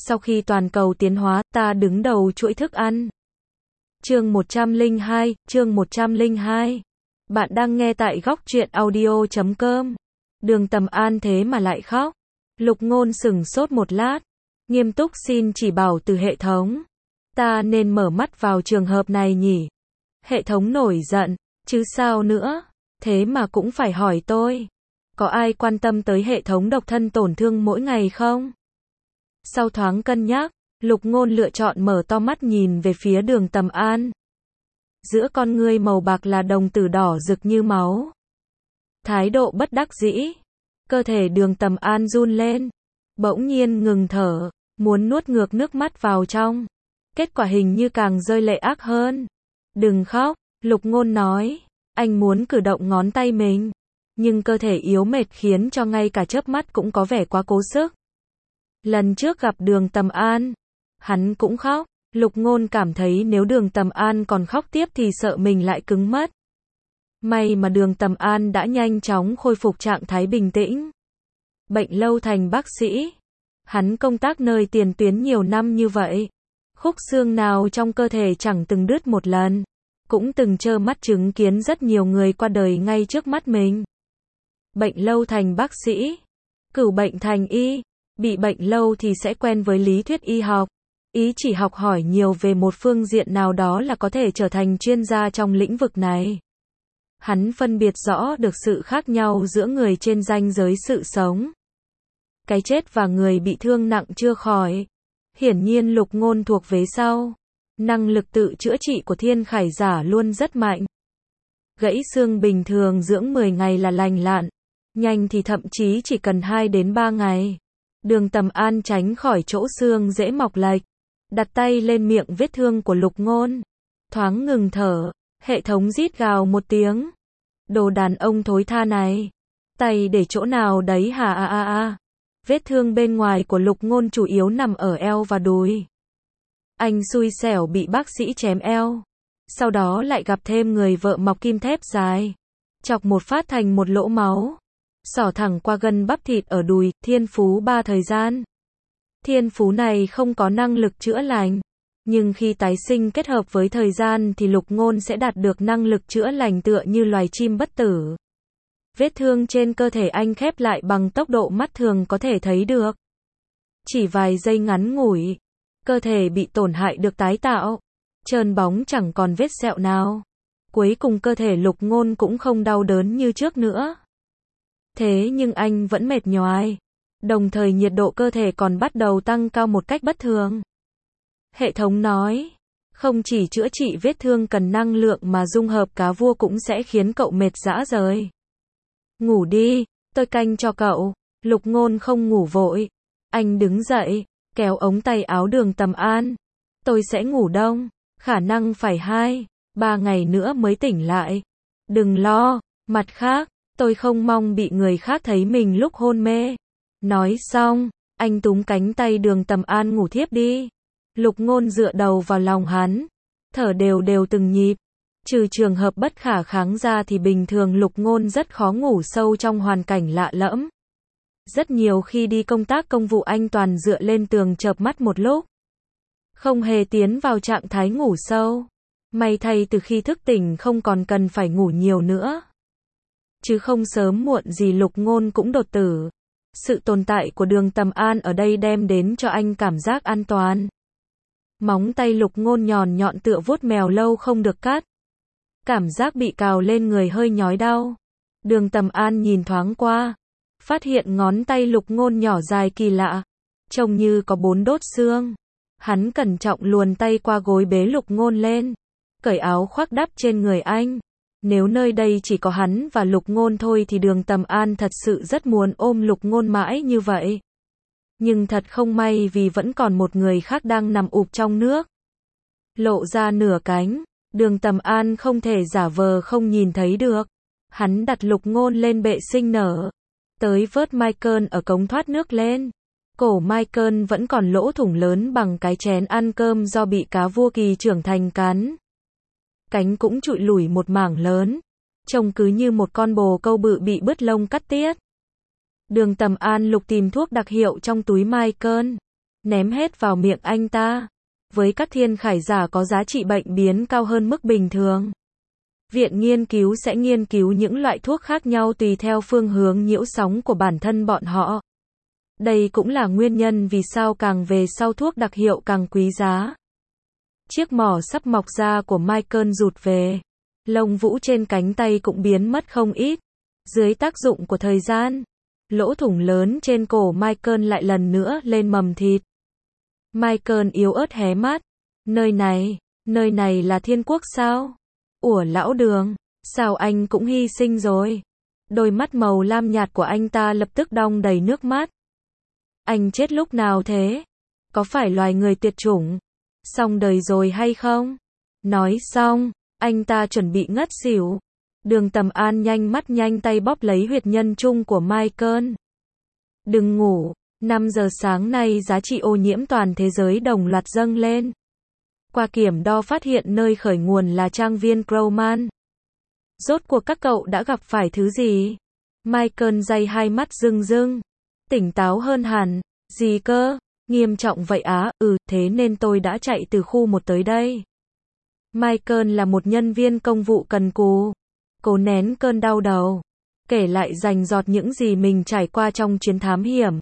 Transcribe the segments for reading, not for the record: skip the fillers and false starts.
Sau khi toàn cầu tiến hóa, ta đứng đầu chuỗi thức ăn. Chương 102. Bạn đang nghe tại góc truyện audio.com. Đường Tầm An thế mà lại khóc. Lục Ngôn sửng sốt một lát, nghiêm túc xin chỉ bảo từ hệ thống. Ta nên mở mắt vào trường hợp này nhỉ? Hệ thống nổi giận, chứ sao nữa? Thế mà cũng phải hỏi tôi. Có ai quan tâm tới hệ thống độc thân tổn thương mỗi ngày không? Sau thoáng cân nhắc, Lục Ngôn lựa chọn mở to mắt nhìn về phía Đường Tầm An. Giữa con ngươi màu bạc là đồng tử đỏ rực như máu. Thái độ bất đắc dĩ. Cơ thể Đường Tầm An run lên. Bỗng nhiên ngừng thở, muốn nuốt ngược nước mắt vào trong. Kết quả hình như càng rơi lệ ác hơn. Đừng khóc, Lục Ngôn nói. Anh muốn cử động ngón tay mình. Nhưng cơ thể yếu mệt khiến cho ngay cả chớp mắt cũng có vẻ quá cố sức. Lần trước gặp Đường Tầm An, hắn cũng khóc. Lục Ngôn cảm thấy nếu Đường Tầm An còn khóc tiếp thì sợ mình lại cứng mất. May mà Đường Tầm An đã nhanh chóng khôi phục trạng thái bình tĩnh. Bệnh lâu thành bác sĩ. Hắn công tác nơi tiền tuyến nhiều năm như vậy. Khúc xương nào trong cơ thể chẳng từng đứt một lần. Cũng từng trơ mắt chứng kiến rất nhiều người qua đời ngay trước mắt mình. Bệnh lâu thành bác sĩ. Cửu bệnh thành y. Bị bệnh lâu thì sẽ quen với lý thuyết y học. Ý chỉ học hỏi nhiều về một phương diện nào đó là có thể trở thành chuyên gia trong lĩnh vực này. Hắn phân biệt rõ được sự khác nhau giữa người trên ranh giới sự sống. Cái chết và người bị thương nặng chưa khỏi. Hiển nhiên Lục Ngôn thuộc vế sau. Năng lực tự chữa trị của Thiên Khải Giả luôn rất mạnh. Gãy xương bình thường dưỡng 10 ngày là lành lặn. Nhanh thì thậm chí chỉ cần 2 đến 3 ngày. Đường Tầm An tránh khỏi chỗ xương dễ mọc lệch. Đặt tay lên miệng vết thương của Lục Ngôn. Thoáng ngừng thở. Hệ thống rít gào một tiếng. Đồ đàn ông thối tha này. Tay để chỗ nào đấy hả? Vết thương bên ngoài của Lục Ngôn chủ yếu nằm ở eo và đùi. Anh xui xẻo bị bác sĩ chém eo. Sau đó lại gặp thêm người vợ mọc kim thép dài. Chọc một phát thành một lỗ máu. Xỏ thẳng qua gân bắp thịt ở đùi. Thiên phú 3 thời gian. Thiên phú này không có năng lực chữa lành. Nhưng khi tái sinh kết hợp với thời gian thì Lục Ngôn sẽ đạt được năng lực chữa lành tựa như loài chim bất tử. Vết thương trên cơ thể anh khép lại bằng tốc độ mắt thường có thể thấy được. Chỉ vài giây ngắn ngủi, cơ thể bị tổn hại được tái tạo. Trơn bóng chẳng còn vết sẹo nào. Cuối cùng cơ thể Lục Ngôn cũng không đau đớn như trước nữa. Thế nhưng anh vẫn mệt nhoài. Đồng thời nhiệt độ cơ thể còn bắt đầu tăng cao một cách bất thường. Hệ thống nói, không chỉ chữa trị vết thương cần năng lượng mà dung hợp cá vua cũng sẽ khiến cậu mệt rã rời. Ngủ đi, tôi canh cho cậu. Lục Ngôn không ngủ vội. Anh đứng dậy, kéo ống tay áo Đường Tầm An. Tôi sẽ ngủ đông, khả năng phải 2-3 ngày nữa mới tỉnh lại. Đừng lo, mặt khác, tôi không mong bị người khác thấy mình lúc hôn mê. Nói xong, anh túm cánh tay Đường Tầm An ngủ thiếp đi. Lục Ngôn dựa đầu vào lòng hắn, thở đều đều từng nhịp. Trừ trường hợp bất khả kháng ra thì bình thường Lục Ngôn rất khó ngủ sâu trong hoàn cảnh lạ lẫm. Rất nhiều khi đi công tác công vụ anh toàn dựa lên tường chợp mắt một lúc. Không hề tiến vào trạng thái ngủ sâu. May thay từ khi thức tỉnh không còn cần phải ngủ nhiều nữa. Chứ không sớm muộn gì Lục Ngôn cũng đột tử. Sự tồn tại của Đường Tầm An ở đây đem đến cho anh cảm giác an toàn. Móng tay Lục Ngôn nhọn nhọn tựa vuốt mèo lâu không được cắt. Cảm giác bị cào lên người hơi nhói đau. Đường Tầm An nhìn thoáng qua. Phát hiện ngón tay Lục Ngôn nhỏ dài kỳ lạ. Trông như có 4 đốt xương. Hắn cẩn trọng luồn tay qua gối bế Lục Ngôn lên. Cởi áo khoác đắp trên người anh. Nếu nơi đây chỉ có hắn và Lục Ngôn thôi thì Đường Tầm An thật sự rất muốn ôm Lục Ngôn mãi như vậy. Nhưng thật không may vì vẫn còn một người khác đang nằm ụp trong nước. Lộ ra nửa cánh. Đường Tầm An không thể giả vờ không nhìn thấy được. Hắn đặt Lục Ngôn lên bệ sinh nở. Tới vớt Michael ở cống thoát nước lên. Cổ Michael vẫn còn lỗ thủng lớn bằng cái chén ăn cơm do bị cá vua kỳ trưởng thành cắn. Cánh cũng trụi lủi một mảng lớn. Trông cứ như một con bồ câu bự bị bứt lông cắt tiết. Đường Tầm An lục tìm thuốc đặc hiệu trong túi Michael. ném hết vào miệng anh ta. Với các thiên khải giả có giá trị bệnh biến cao hơn mức bình thường, viện nghiên cứu sẽ nghiên cứu những loại thuốc khác nhau tùy theo phương hướng nhiễu sóng của bản thân bọn họ. Đây cũng là nguyên nhân vì sao càng về sau thuốc đặc hiệu càng quý giá. Chiếc mỏ sắp mọc ra của Michael rụt về. Lông vũ trên cánh tay cũng biến mất không ít. Dưới tác dụng của thời gian, lỗ thủng lớn trên cổ Michael lại lần nữa lên mầm thịt. Michael yếu ớt hé mắt. Nơi này là thiên quốc sao? Ủa lão Đường, sao anh cũng hy sinh rồi? Đôi mắt màu lam nhạt của anh ta lập tức đong đầy nước mắt. Anh chết lúc nào thế? Có phải loài người tuyệt chủng? Xong đời rồi hay không? Nói xong, anh ta chuẩn bị ngất xỉu. Đường Tầm An nhanh mắt nhanh tay bóp lấy huyệt nhân trung của Michael. Đừng ngủ, 5 giờ sáng nay giá trị ô nhiễm toàn thế giới đồng loạt dâng lên. Qua kiểm đo phát hiện nơi khởi nguồn là trang viên Crowman. Rốt cuộc các cậu đã gặp phải thứ gì? Michael day hai mắt rưng rưng. Tỉnh táo hơn hẳn. Gì cơ? Nghiêm trọng vậy á? Thế nên tôi đã chạy từ khu 1 tới đây. Michael là một nhân viên công vụ cần cù. Cố nén cơn đau đầu. Kể lại rành rọt những gì mình trải qua trong chuyến thám hiểm.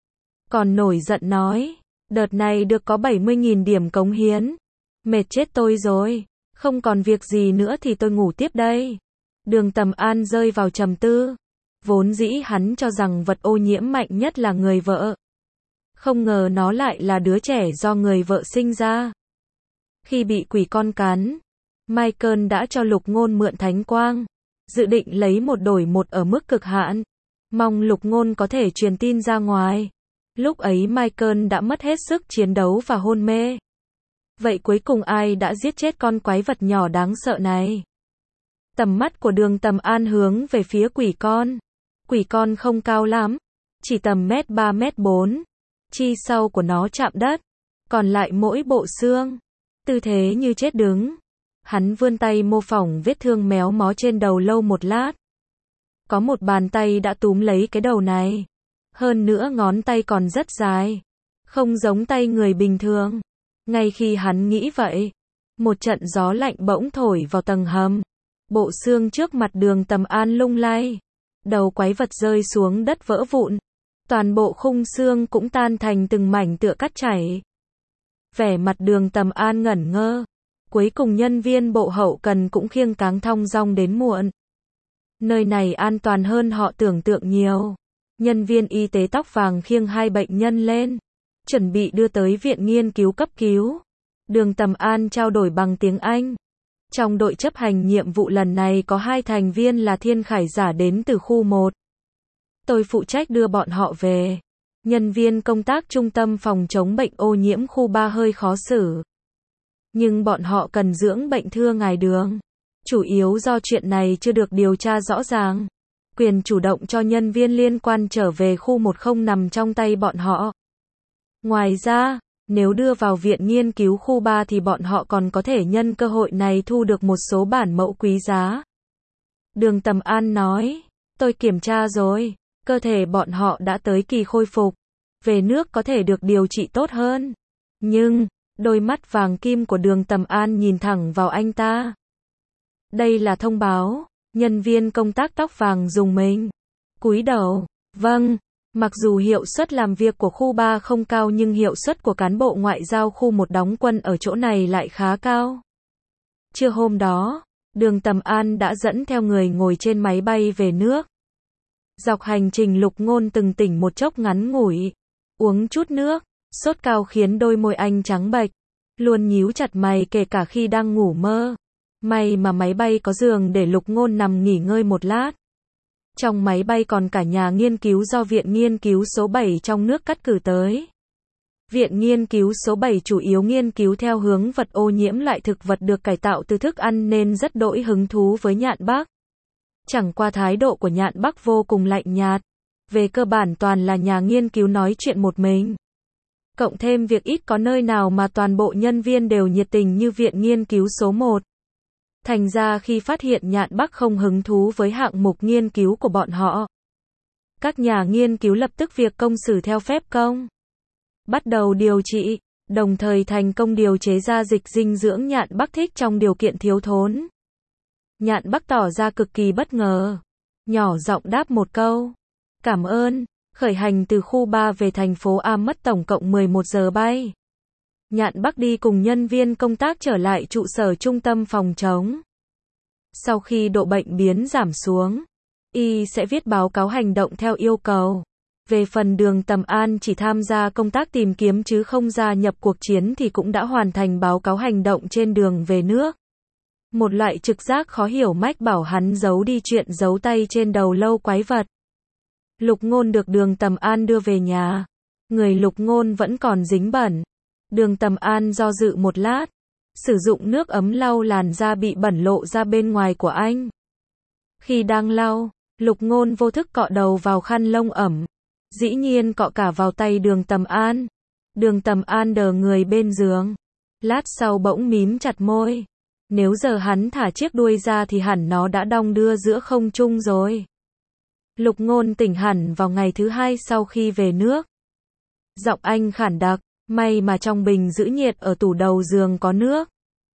Còn nổi giận nói. Đợt này được có 70.000 điểm cống hiến. Mệt chết tôi rồi. Không còn việc gì nữa thì tôi ngủ tiếp đây. Đường Tầm An rơi vào trầm tư. Vốn dĩ hắn cho rằng vật ô nhiễm mạnh nhất là người vợ. Không ngờ nó lại là đứa trẻ do người vợ sinh ra. Khi bị quỷ con cắn, Michael đã cho Lục Ngôn mượn thánh quang. Dự định lấy một đổi một ở mức cực hạn. Mong Lục Ngôn có thể truyền tin ra ngoài. Lúc ấy Michael đã mất hết sức chiến đấu và hôn mê. Vậy cuối cùng ai đã giết chết con quái vật nhỏ đáng sợ này? Tầm mắt của Đường Tầm An hướng về phía quỷ con. Quỷ con không cao lắm, chỉ tầm 3 mét 4. Chi sau của nó chạm đất, còn lại mỗi bộ xương. Tư thế như chết đứng. Hắn vươn tay mô phỏng vết thương méo mó trên đầu lâu một lát. Có một bàn tay đã túm lấy cái đầu này. Hơn nữa ngón tay còn rất dài. Không giống tay người bình thường. Ngay khi hắn nghĩ vậy, một trận gió lạnh bỗng thổi vào tầng hầm. Bộ xương trước mặt Đường Tầm An lung lay. Đầu quái vật rơi xuống đất vỡ vụn. Toàn bộ khung xương cũng tan thành từng mảnh tựa cát chảy. Vẻ mặt Đường Tầm An ngẩn ngơ. Cuối cùng nhân viên bộ hậu cần cũng khiêng cáng thong dong đến muộn. Nơi này an toàn hơn họ tưởng tượng nhiều. Nhân viên y tế tóc vàng khiêng 2 bệnh nhân lên. Chuẩn bị đưa tới viện nghiên cứu cấp cứu. Đường Tầm An trao đổi bằng tiếng Anh. Trong đội chấp hành nhiệm vụ lần này có 2 thành viên là thiên khải giả đến từ khu 1. Tôi phụ trách đưa bọn họ về. Nhân viên công tác trung tâm phòng chống bệnh ô nhiễm khu 3 hơi khó xử. Nhưng bọn họ cần dưỡng bệnh thưa ngài Đường. Chủ yếu do chuyện này chưa được điều tra rõ ràng. Quyền chủ động cho nhân viên liên quan trở về khu 1 không nằm trong tay bọn họ. Ngoài ra, nếu đưa vào viện nghiên cứu khu 3 thì bọn họ còn có thể nhân cơ hội này thu được một số bản mẫu quý giá. Đường Tầm An nói, tôi kiểm tra rồi, cơ thể bọn họ đã tới kỳ khôi phục. Về nước có thể được điều trị tốt hơn. Nhưng, đôi mắt vàng kim của Đường Tầm An nhìn thẳng vào anh ta. Đây là thông báo. Nhân viên công tác tóc vàng rùng mình. Cúi đầu, vâng. Mặc dù hiệu suất làm việc của khu 3 không cao nhưng hiệu suất của cán bộ ngoại giao khu 1 đóng quân ở chỗ này lại khá cao. Trưa hôm đó, Đường Tầm An đã dẫn theo người ngồi trên máy bay về nước. Dọc hành trình Lục Ngôn từng tỉnh một chốc ngắn ngủi. Uống chút nước, sốt cao khiến đôi môi anh trắng bệch. Luôn nhíu chặt mày kể cả khi đang ngủ mơ. May mà máy bay có giường để Lục Ngôn nằm nghỉ ngơi một lát. Trong máy bay còn cả nhà nghiên cứu do Viện Nghiên cứu số 7 trong nước cắt cử tới. Viện Nghiên cứu số 7 chủ yếu nghiên cứu theo hướng vật ô nhiễm loại thực vật được cải tạo từ thức ăn nên rất đỗi hứng thú với nhạn Bắc. Chẳng qua thái độ của nhạn Bắc vô cùng lạnh nhạt. Về cơ bản toàn là nhà nghiên cứu nói chuyện một mình. Cộng thêm việc ít có nơi nào mà toàn bộ nhân viên đều nhiệt tình như Viện Nghiên cứu số 1. Thành ra khi phát hiện nhạn Bắc không hứng thú với hạng mục nghiên cứu của bọn họ, các nhà nghiên cứu lập tức việc công xử theo phép công. bắt đầu điều trị, đồng thời thành công điều chế ra dịch dinh dưỡng nhạn Bắc thích trong điều kiện thiếu thốn. Nhạn Bắc tỏ ra cực kỳ bất ngờ, nhỏ giọng đáp một câu, cảm ơn, khởi hành từ khu 3 về thành phố A mất tổng cộng 11 giờ bay. Nhạn Bắc đi cùng nhân viên công tác trở lại trụ sở trung tâm phòng chống. Sau khi độ bệnh biến giảm xuống, y sẽ viết báo cáo hành động theo yêu cầu. Về phần Đường Tầm An chỉ tham gia công tác tìm kiếm chứ không gia nhập cuộc chiến thì cũng đã hoàn thành báo cáo hành động trên đường về nước. Một loại trực giác khó hiểu mách bảo hắn giấu đi chuyện giấu tay trên đầu lâu quái vật. Lục Ngôn được Đường Tầm An đưa về nhà. Người Lục Ngôn vẫn còn dính bẩn. Đường Tầm An do dự một lát, sử dụng nước ấm lau làn da bị bẩn lộ ra bên ngoài của anh. Khi đang lau, Lục Ngôn vô thức cọ đầu vào khăn lông ẩm. Dĩ nhiên cọ cả vào tay Đường Tầm An. Đường Tầm An đờ người bên giường. Lát sau bỗng mím chặt môi. Nếu giờ hắn thả chiếc đuôi ra thì hẳn nó đã đong đưa giữa không trung rồi. Lục Ngôn tỉnh hẳn vào ngày thứ 2 sau khi về nước. Giọng anh khản đặc, may mà trong bình giữ nhiệt ở tủ đầu giường có nước.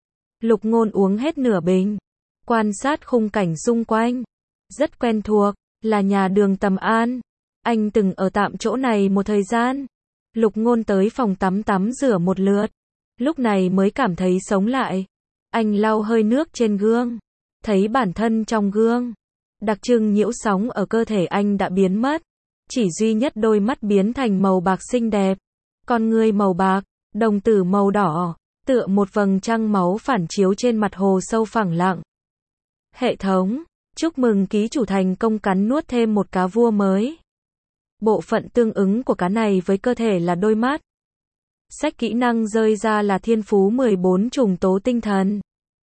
Lục Ngôn uống hết nửa bình, quan sát khung cảnh xung quanh. Rất quen thuộc, là nhà Đường Tầm An. Anh từng ở tạm chỗ này một thời gian. Lục Ngôn tới phòng tắm rửa một lượt. Lúc này mới cảm thấy sống lại. Anh lau hơi nước trên gương. Thấy bản thân trong gương. Đặc trưng nhiễu sóng ở cơ thể anh đã biến mất. Chỉ duy nhất đôi mắt biến thành màu bạc xinh đẹp. Con ngươi màu bạc, đồng tử màu đỏ, tựa một vầng trăng máu phản chiếu trên mặt hồ sâu phẳng lặng. Hệ thống, chúc mừng ký chủ thành công cắn nuốt thêm một cá vua mới. Bộ phận tương ứng của cá này với cơ thể là đôi mắt. Sách kỹ năng rơi ra là thiên phú 14 trùng tố tinh thần.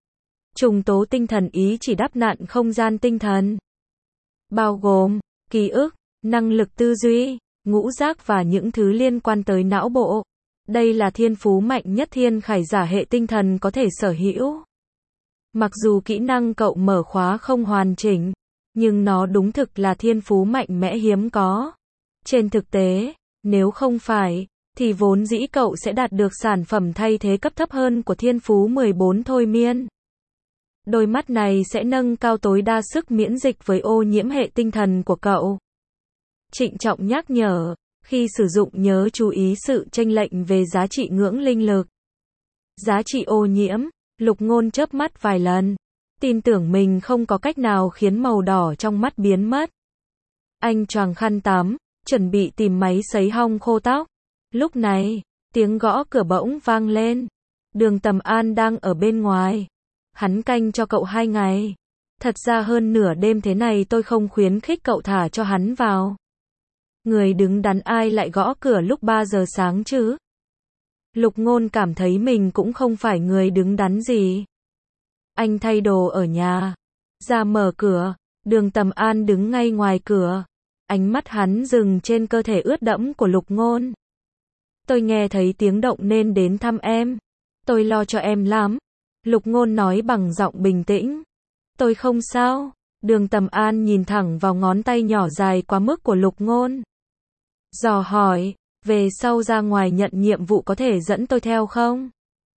Trùng tố tinh thần ý chỉ đắp nặn không gian tinh thần. Bao gồm, ký ức, năng lực tư duy, ngũ giác và những thứ liên quan tới não bộ. Đây là thiên phú mạnh nhất thiên khải giả hệ tinh thần có thể sở hữu. Mặc dù kỹ năng cậu mở khóa không hoàn chỉnh, nhưng nó đúng thực là thiên phú mạnh mẽ hiếm có. Trên thực tế, nếu không phải, thì vốn dĩ cậu sẽ đạt được sản phẩm thay thế cấp thấp hơn của thiên phú 14 thôi miên. Đôi mắt này sẽ nâng cao tối đa sức miễn dịch với ô nhiễm hệ tinh thần của cậu. Trịnh trọng nhắc nhở, khi sử dụng nhớ chú ý sự chênh lệch về giá trị ngưỡng linh lực. Giá trị ô nhiễm, Lục Ngôn chớp mắt vài lần, tin tưởng mình không có cách nào khiến màu đỏ trong mắt biến mất. Anh choàng khăn tắm, chuẩn bị tìm máy sấy hong khô tóc. Lúc này, tiếng gõ cửa bỗng vang lên. Đường Tầm An đang ở bên ngoài. Hắn canh cho cậu 2 ngày. Thật ra hơn nửa đêm thế này tôi không khuyến khích cậu thả cho hắn vào. Người đứng đắn ai lại gõ cửa lúc 3 giờ sáng chứ? Lục Ngôn cảm thấy mình cũng không phải người đứng đắn gì. Anh thay đồ ở nhà. Ra mở cửa, Đường Tầm An đứng ngay ngoài cửa. Ánh mắt hắn dừng trên cơ thể ướt đẫm của Lục Ngôn. Tôi nghe thấy tiếng động nên đến thăm em. Tôi lo cho em lắm. Lục Ngôn nói bằng giọng bình tĩnh. Tôi không sao. Đường Tầm An nhìn thẳng vào ngón tay nhỏ dài quá mức của Lục Ngôn. Dò hỏi, về sau ra ngoài nhận nhiệm vụ có thể dẫn tôi theo không?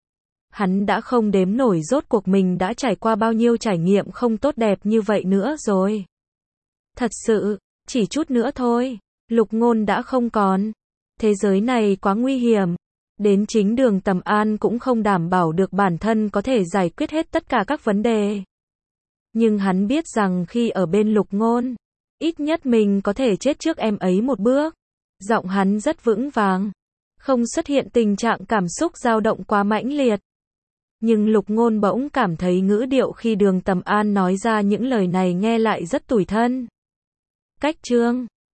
Hắn đã không đếm nổi rốt cuộc mình đã trải qua bao nhiêu trải nghiệm không tốt đẹp như vậy nữa rồi. Thật sự, chỉ chút nữa thôi, Lục Ngôn đã không còn. Thế giới này quá nguy hiểm. Đến chính Đường Tầm An cũng không đảm bảo được bản thân có thể giải quyết hết tất cả các vấn đề. Nhưng hắn biết rằng khi ở bên Lục Ngôn, ít nhất mình có thể chết trước em ấy một bước. Giọng hắn rất vững vàng, không xuất hiện tình trạng cảm xúc dao động quá mãnh liệt. Nhưng Lục Ngôn bỗng cảm thấy ngữ điệu khi Đường Tầm An nói ra những lời này nghe lại rất tủi thân. Cách chương